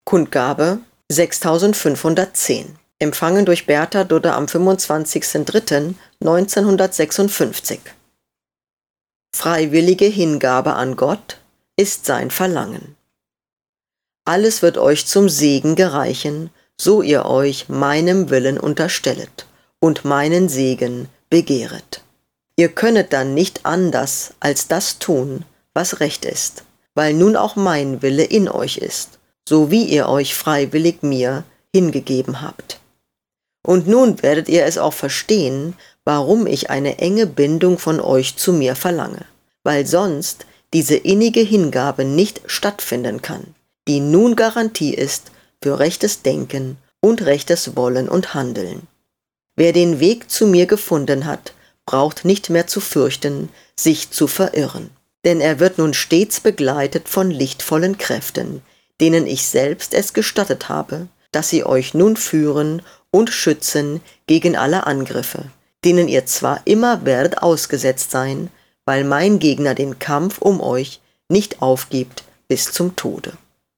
Kundgabe 6510. Empfangen durch Bertha Dudde am 25.03.1956. Freiwillige Hingabe an Gott ist sein Verlangen. Alles wird euch zum Segen gereichen, so ihr euch meinem Willen unterstellet und meinen Segen begehret. Ihr könnet dann nicht anders als das tun, was recht ist, weil nun auch mein Wille in euch ist, so wie ihr euch freiwillig mir hingegeben habt. Und nun werdet ihr es auch verstehen, warum ich eine enge Bindung von euch zu mir verlange, weil sonst diese innige Hingabe nicht stattfinden kann, die nun Garantie ist für rechtes Denken und rechtes Wollen und Handeln. Wer den Weg zu mir gefunden hat, braucht nicht mehr zu fürchten, sich zu verirren, denn er wird nun stets begleitet von lichtvollen Kräften, denen ich selbst es gestattet habe, dass sie euch nun führen und schützen gegen alle Angriffe, denen ihr zwar immer werdet ausgesetzt sein, weil mein Gegner den Kampf um euch nicht aufgibt bis zum Tode.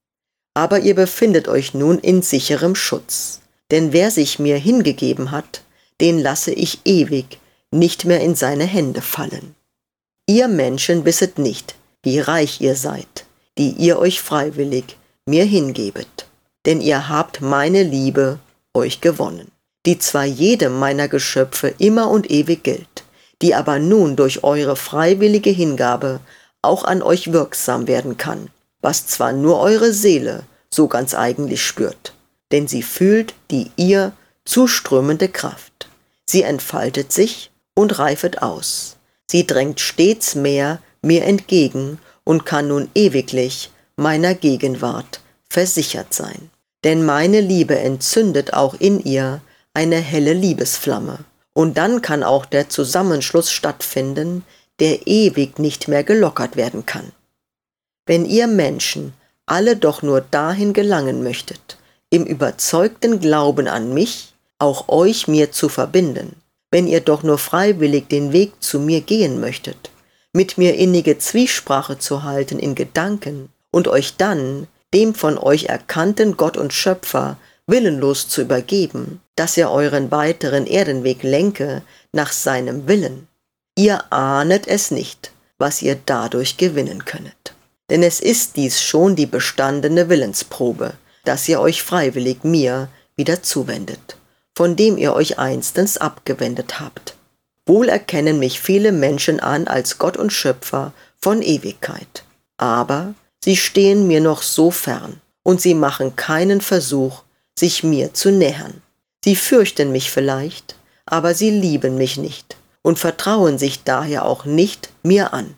Aber ihr befindet euch nun in sicherem Schutz, denn wer sich mir hingegeben hat, den lasse ich ewig nicht mehr in seine Hände fallen. Ihr Menschen wisset nicht, wie reich ihr seid, die ihr euch freiwillig mir hingebet, denn ihr habt meine Liebe euch gewonnen, die zwar jedem meiner Geschöpfe immer und ewig gilt, die aber nun durch eure freiwillige Hingabe auch an euch wirksam werden kann, was zwar nur eure Seele so ganz eigentlich spürt, denn sie fühlt die ihr zuströmende Kraft. Sie entfaltet sich und reifet aus. Sie drängt stets mehr mir entgegen und kann nun ewiglich meiner Gegenwart versichert sein. Denn meine Liebe entzündet auch in ihr eine helle Liebesflamme. Und dann kann auch der Zusammenschluss stattfinden, der ewig nicht mehr gelockert werden kann. Wenn ihr Menschen alle doch nur dahin gelangen möchtet, im überzeugten Glauben an mich, auch euch mir zu verbinden, wenn ihr doch nur freiwillig den Weg zu mir gehen möchtet, mit mir innige Zwiesprache zu halten in Gedanken und euch dann dem von euch erkannten Gott und Schöpfer willenlos zu übergeben, dass er euren weiteren Erdenweg lenke nach seinem Willen. Ihr ahnet es nicht, was ihr dadurch gewinnen könnet. Denn es ist dies schon die bestandene Willensprobe, dass ihr euch freiwillig mir wieder zuwendet, von dem ihr euch einstens abgewendet habt. Wohl erkennen mich viele Menschen an als Gott und Schöpfer von Ewigkeit, aber sie stehen mir noch so fern und sie machen keinen Versuch, sich mir zu nähern. Sie fürchten mich vielleicht, aber sie lieben mich nicht und vertrauen sich daher auch nicht mir an.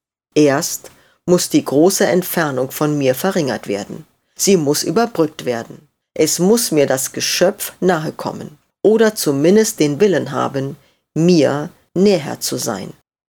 Erst muss die große Entfernung von mir verringert werden. Sie muss überbrückt werden. Es muss mir das Geschöpf nahe kommen oder zumindest den Willen haben, mir näher zu sein.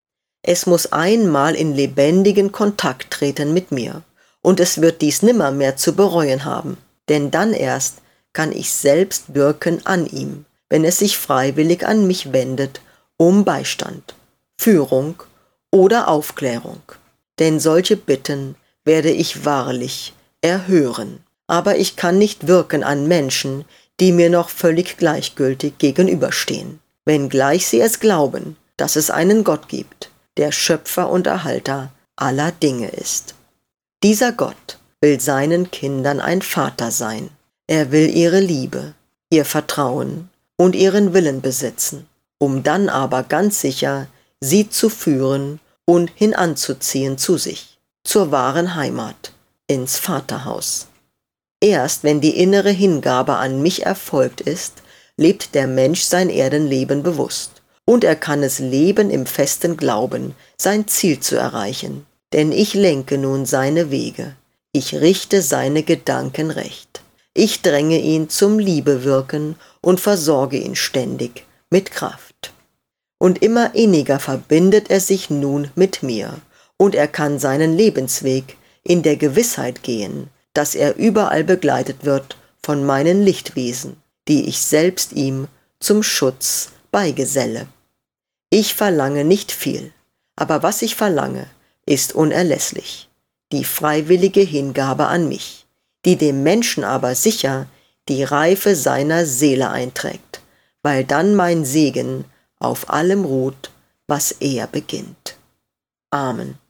Es muss einmal in lebendigen Kontakt treten mit mir und es wird dies nimmermehr zu bereuen haben, denn dann erst kann ich selbst wirken an ihm, wenn es sich freiwillig an mich wendet, um Beistand, Führung oder Aufklärung. Denn solche Bitten werde ich wahrlich erhören. Aber ich kann nicht wirken an Menschen, die mir noch völlig gleichgültig gegenüberstehen, wenngleich sie es glauben, dass es einen Gott gibt, der Schöpfer und Erhalter aller Dinge ist. Dieser Gott will seinen Kindern ein Vater sein. Er will ihre Liebe, ihr Vertrauen und ihren Willen besitzen, um dann aber ganz sicher sie zu führen und hinanzuziehen zu sich, zur wahren Heimat, ins Vaterhaus. Erst wenn die innere Hingabe an mich erfolgt ist, lebt der Mensch sein Erdenleben bewusst, und er kann es leben im festen Glauben, sein Ziel zu erreichen, denn ich lenke nun seine Wege, ich richte seine Gedanken recht, ich dränge ihn zum Liebewirken und versorge ihn ständig mit Kraft. Und immer inniger verbindet er sich nun mit mir, und er kann seinen Lebensweg in der Gewissheit gehen, dass er überall begleitet wird von meinen Lichtwesen, die ich selbst ihm zum Schutz beigeselle. Ich verlange nicht viel, aber was ich verlange, ist unerlässlich, die freiwillige Hingabe an mich, die dem Menschen aber sicher die Reife seiner Seele einträgt, weil dann mein Segen auf allem ruht, was er beginnt. Amen.